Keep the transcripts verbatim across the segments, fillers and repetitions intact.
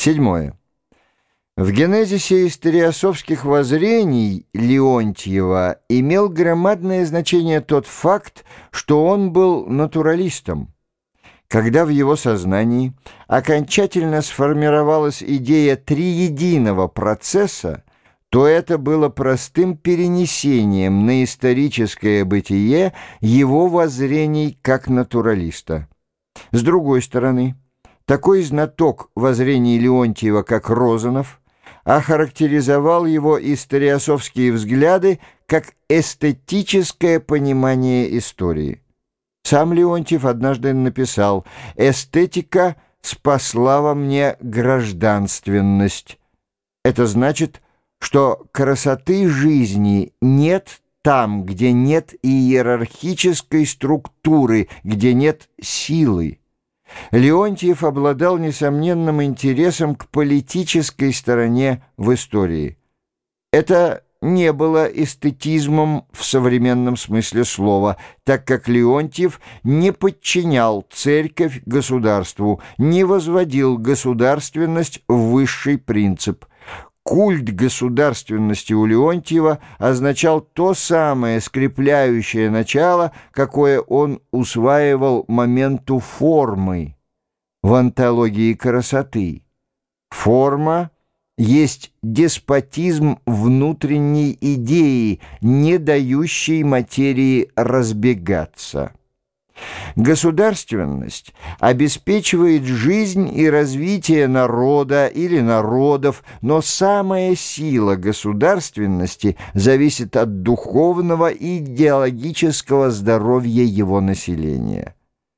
Седьмое. В генезисе историософских воззрений Леонтьева имел громадное значение тот факт, что он был натуралистом. Когда в его сознании окончательно сформировалась идея триединого процесса, то это было простым перенесением на историческое бытие его воззрений как натуралиста. С другой стороны, такой знаток воззрений Леонтьева, как Розанов, охарактеризовал его историософские взгляды как эстетическое понимание истории. Сам Леонтьев однажды написал: «Эстетика спасла во мне гражданственность». Это значит, что красоты жизни нет там, где нет иерархической структуры, где нет силы. Леонтьев обладал несомненным интересом к политической стороне в истории. Это не было эстетизмом в современном смысле слова, так как Леонтьев не подчинял церковь государству, не возводил государственность в высший принцип. Культ государственности у Леонтьева означал то самое скрепляющее начало, какое он усваивал моменту формы в антологии красоты. Форма есть деспотизм внутренней идеи, не дающей материи разбегаться. Государственность обеспечивает жизнь и развитие народа или народов, но самая сила государственности зависит от духовного и идеологического здоровья его населения.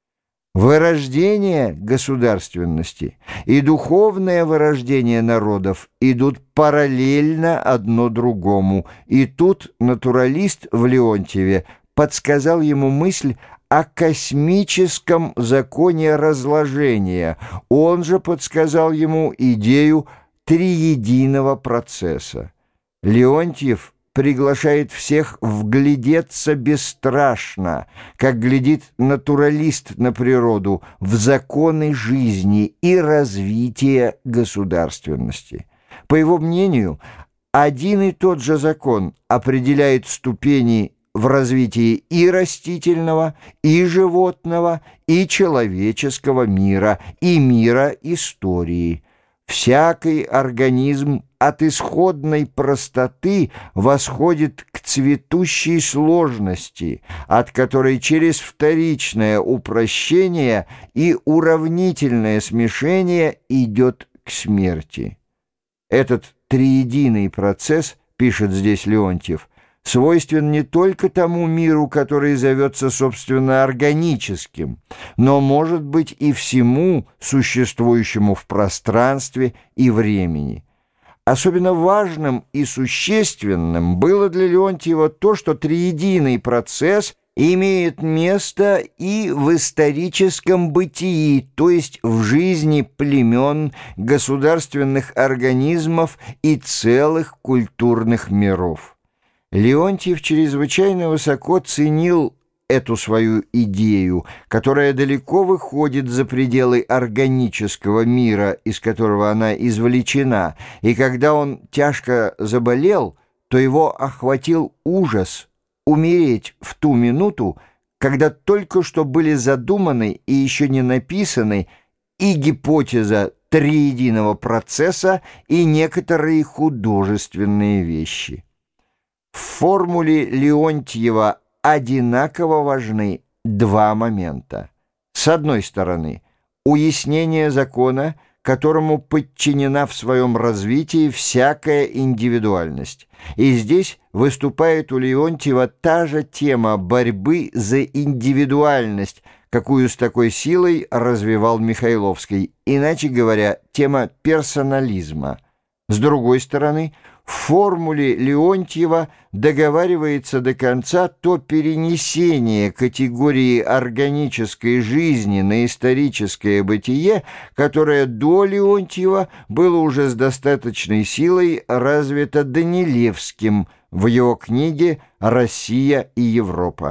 Вырождение государственности и духовное вырождение народов идут параллельно одно другому, и тут натуралист в Леонтьеве подсказал ему мысль о космическом законе разложения. Он же подсказал ему идею триединого процесса. Леонтьев приглашает всех вглядеться бесстрашно, как глядит натуралист на природу, в законы жизни и развития государственности. По его мнению, один и тот же закон определяет ступени в развитии и растительного, и животного, и человеческого мира, и мира истории. Всякий организм от исходной простоты восходит к цветущей сложности, от которой через вторичное упрощение и уравнительное смешение идет к смерти. Этот триединый процесс, пишет здесь Леонтьев, свойствен не только тому миру, который зовется, собственно, органическим, но, может быть, и всему существующему в пространстве и времени. Особенно важным и существенным было для Леонтьева то, что триединый процесс имеет место и в историческом бытии, то есть в жизни племен, государственных организмов и целых культурных миров. Леонтьев чрезвычайно высоко ценил эту свою идею, которая далеко выходит за пределы органического мира, из которого она извлечена, и когда он тяжко заболел, то его охватил ужас умереть в ту минуту, когда только что были задуманы и еще не написаны и гипотеза триединого процесса, и некоторые художественные вещи. В формуле Леонтьева одинаково важны два момента. С одной стороны, уяснение закона, которому подчинена в своем развитии всякая индивидуальность. И здесь выступает у Леонтьева та же тема борьбы за индивидуальность, какую с такой силой развивал Михайловский, иначе говоря, тема персонализма. С другой стороны, в формуле Леонтьева договаривается до конца то перенесение категории органической жизни на историческое бытие, которое до Леонтьева было уже с достаточной силой развито Данилевским в его книге «Россия и Европа».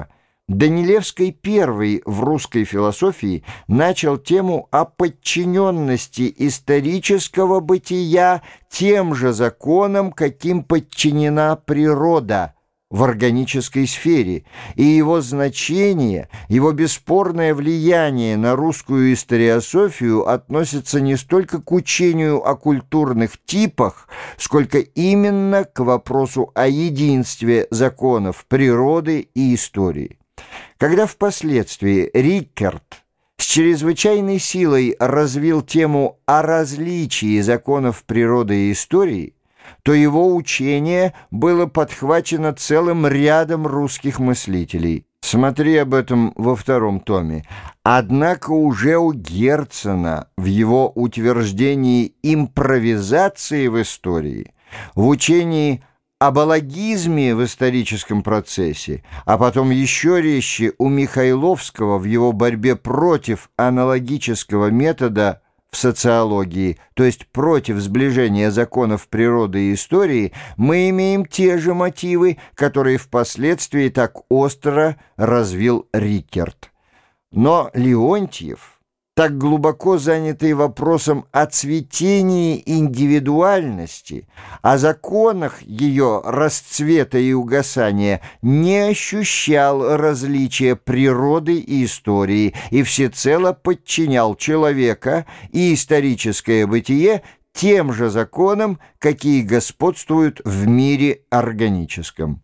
Данилевский первый в русской философии начал тему о подчиненности исторического бытия тем же законам, каким подчинена природа в органической сфере, и его значение, его бесспорное влияние на русскую историософию относится не столько к учению о культурных типах, сколько именно к вопросу о единстве законов природы и истории. Когда впоследствии Риккерт с чрезвычайной силой развил тему о различии законов природы и истории, то его учение было подхвачено целым рядом русских мыслителей. Смотри об этом во втором томе. Однако уже у Герцена в его утверждении импровизации в истории, в учении об алогизме в историческом процессе, а потом еще резче у Михайловского в его борьбе против аналогического метода в социологии, то есть против сближения законов природы и истории, мы имеем те же мотивы, которые впоследствии так остро развил Риккерт. Но Леонтьев, так глубоко занятый вопросом о цветении индивидуальности, о законах ее расцвета и угасания, не ощущал различия природы и истории и всецело подчинял человека и историческое бытие тем же законам, какие господствуют в мире органическом.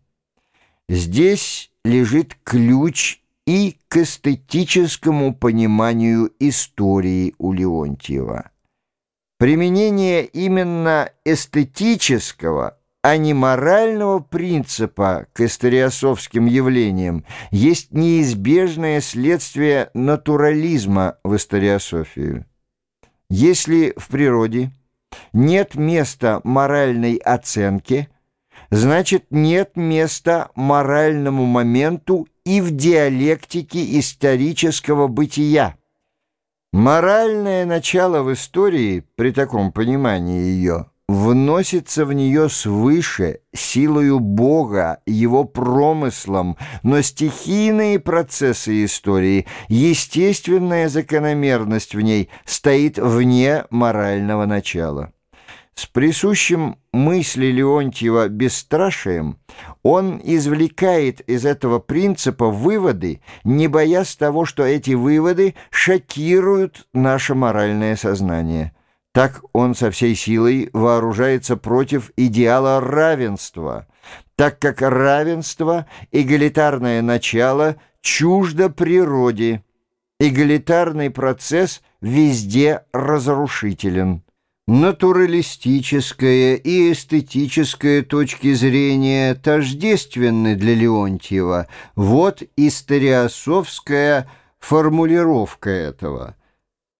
Здесь лежит ключ и к эстетическому пониманию истории у Леонтьева. Применение именно эстетического, а не морального принципа к историософским явлениям есть неизбежное следствие натурализма в историософию. Если в природе нет места моральной оценке, значит, нет места моральному моменту и в диалектике исторического бытия. Моральное начало в истории, при таком понимании ее, вносится в нее свыше, силою Бога, его промыслом, но стихийные процессы истории, естественная закономерность в ней стоит вне морального начала. С присущим мысли Леонтьева бесстрашием он извлекает из этого принципа выводы, не боясь того, что эти выводы шокируют наше моральное сознание. Так он со всей силой вооружается против идеала равенства, так как равенство, эгалитарное начало, чуждо природе. Эгалитарный процесс везде разрушителен. Натуралистическая и эстетическая точки зрения тождественны для Леонтьева. Вот историософская формулировка этого.